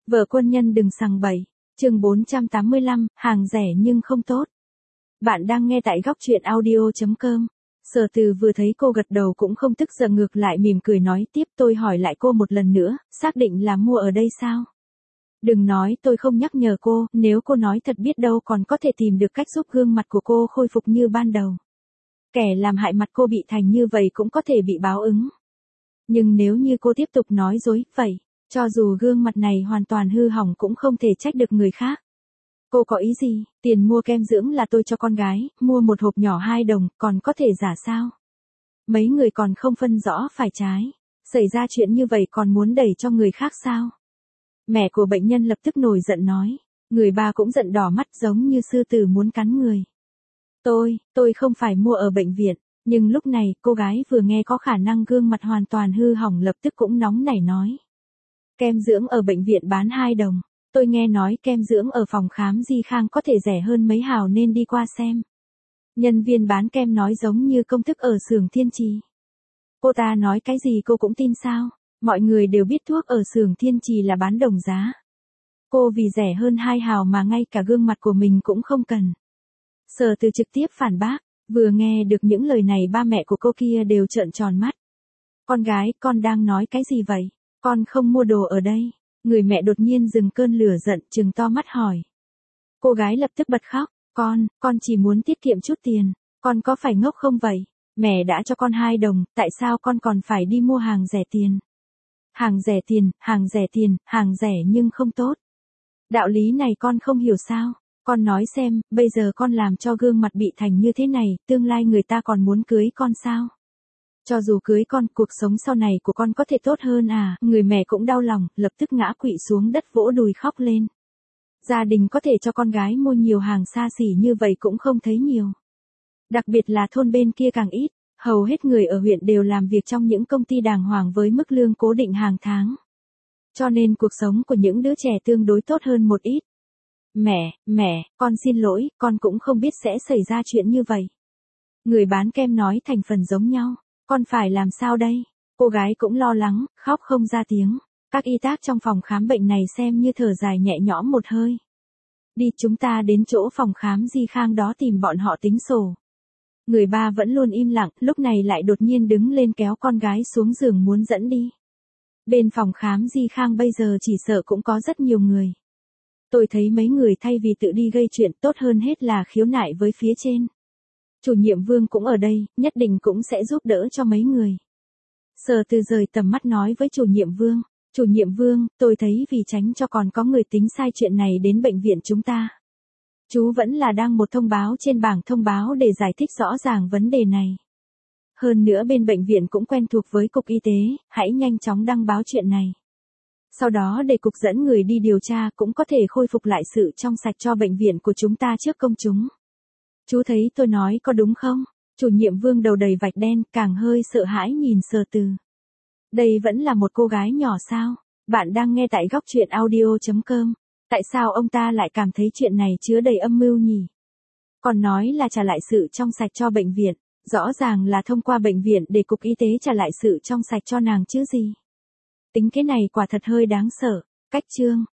Vợ quân nhân đừng sằng bậy. Chương 485, hàng rẻ nhưng không tốt. Bạn đang nghe tại góc truyện audio.com. Sở Từ vừa thấy cô gật đầu cũng không tức giận, ngược lại mỉm cười nói tiếp. Tôi hỏi lại cô một lần nữa, xác định là mua ở đây sao? Đừng nói tôi không nhắc nhở cô, nếu cô nói thật biết đâu còn có thể tìm được cách giúp gương mặt của cô khôi phục như ban đầu. Kẻ làm hại mặt cô bị thành như vậy cũng có thể bị báo ứng. Nhưng nếu như cô tiếp tục nói dối, vậy, cho dù gương mặt này hoàn toàn hư hỏng cũng không thể trách được người khác. Cô có ý gì? Tiền mua kem dưỡng là tôi cho con gái, mua một hộp nhỏ 2 đồng, còn có thể giả sao? Mấy người còn không phân rõ phải trái. Xảy ra chuyện như vậy còn muốn đẩy cho người khác sao? Mẹ của bệnh nhân lập tức nổi giận nói. Người ba cũng giận đỏ mắt giống như sư tử muốn cắn người. Tôi không phải mua ở bệnh viện. Nhưng lúc này, cô gái vừa nghe có khả năng gương mặt hoàn toàn hư hỏng lập tức cũng nóng nảy nói. Kem dưỡng ở bệnh viện bán 2 đồng. Tôi nghe nói kem dưỡng ở phòng khám Di Khang có thể rẻ hơn mấy hào nên đi qua xem. Nhân viên bán kem nói giống như công thức ở xưởng Thiên Trì. Cô ta nói cái gì cô cũng tin sao? Mọi người đều biết thuốc ở xưởng Thiên Trì là bán đồng giá. Cô vì rẻ hơn 2 hào mà ngay cả gương mặt của mình cũng không cần. Sở Từ trực tiếp phản bác. Vừa nghe được những lời này ba mẹ của cô kia đều trợn tròn mắt. Con gái, con đang nói cái gì vậy? Con không mua đồ ở đây. Người mẹ đột nhiên dừng cơn lửa giận, trừng to mắt hỏi. Cô gái lập tức bật khóc. Con chỉ muốn tiết kiệm chút tiền. Con có phải ngốc không vậy? Mẹ đã cho con 2 đồng, tại sao con còn phải đi mua hàng rẻ tiền? Hàng rẻ tiền, hàng rẻ nhưng không tốt. Đạo lý này con không hiểu sao? Con nói xem, bây giờ con làm cho gương mặt bị thành như thế này, tương lai người ta còn muốn cưới con sao? Cho dù cưới con, cuộc sống sau này của con có thể tốt hơn à? Người mẹ cũng đau lòng, lập tức ngã quỵ xuống đất vỗ đùi khóc lên. Gia đình có thể cho con gái mua nhiều hàng xa xỉ như vậy cũng không thấy nhiều. Đặc biệt là thôn bên kia càng ít, hầu hết người ở huyện đều làm việc trong những công ty đàng hoàng với mức lương cố định hàng tháng. Cho nên cuộc sống của những đứa trẻ tương đối tốt hơn một ít. Mẹ, con xin lỗi, con cũng không biết sẽ xảy ra chuyện như vậy. Người bán kem nói thành phần giống nhau, con phải làm sao đây? Cô gái cũng lo lắng, khóc không ra tiếng. Các y tá trong phòng khám bệnh này xem như thở dài nhẹ nhõm một hơi. Đi, chúng ta đến chỗ phòng khám Di Khang đó tìm bọn họ tính sổ. Người ba vẫn luôn im lặng, lúc này lại đột nhiên đứng lên kéo con gái xuống giường muốn dẫn đi. Bên phòng khám Di Khang bây giờ chỉ sợ cũng có rất nhiều người. Tôi thấy mấy người thay vì tự đi gây chuyện tốt hơn hết là khiếu nại với phía trên. Chủ nhiệm Vương cũng ở đây, nhất định cũng sẽ giúp đỡ cho mấy người. Sở Từ rời tầm mắt nói với chủ nhiệm Vương. Chủ nhiệm Vương, tôi thấy vì tránh cho còn có người tính sai chuyện này đến bệnh viện chúng ta. Chú vẫn là đăng một thông báo trên bảng thông báo để giải thích rõ ràng vấn đề này. Hơn nữa bên bệnh viện cũng quen thuộc với cục y tế, hãy nhanh chóng đăng báo chuyện này. Sau đó để cục dẫn người đi điều tra cũng có thể khôi phục lại sự trong sạch cho bệnh viện của chúng ta trước công chúng. Chú thấy tôi nói có đúng không? Chủ nhiệm Vương đầu đầy vạch đen, càng hơi sợ hãi nhìn Sở Từ. Đây vẫn là một cô gái nhỏ sao? Bạn đang nghe tại góc truyện audio.com. Tại sao ông ta lại cảm thấy chuyện này chứa đầy âm mưu nhỉ? Còn nói là trả lại sự trong sạch cho bệnh viện. Rõ ràng là thông qua bệnh viện để cục y tế trả lại sự trong sạch cho nàng chứ gì. Tính cái này quả thật hơi đáng sợ. Cách chương.